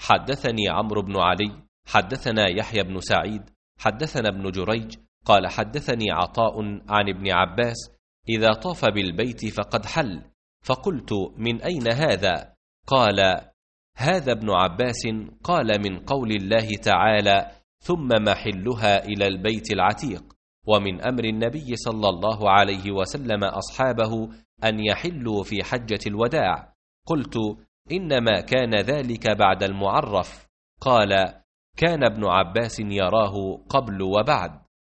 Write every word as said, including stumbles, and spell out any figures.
حدثني عمرو بن علي حدثنا يحيى بن سعيد حدثنا ابن جريج قال حدثني عطاء عن ابن عباس إذا طاف بالبيت فقد حل. فقلت من أين هذا؟ قال هذا ابن عباس قال من قول الله تعالى ثم محلها إلى البيت العتيق، ومن أمر النبي صلى الله عليه وسلم أصحابه أن يحلوا في حجة الوداع. قلت إنما كان ذلك بعد المعرف. قال كان ابن عباس يراه قبل وبعد.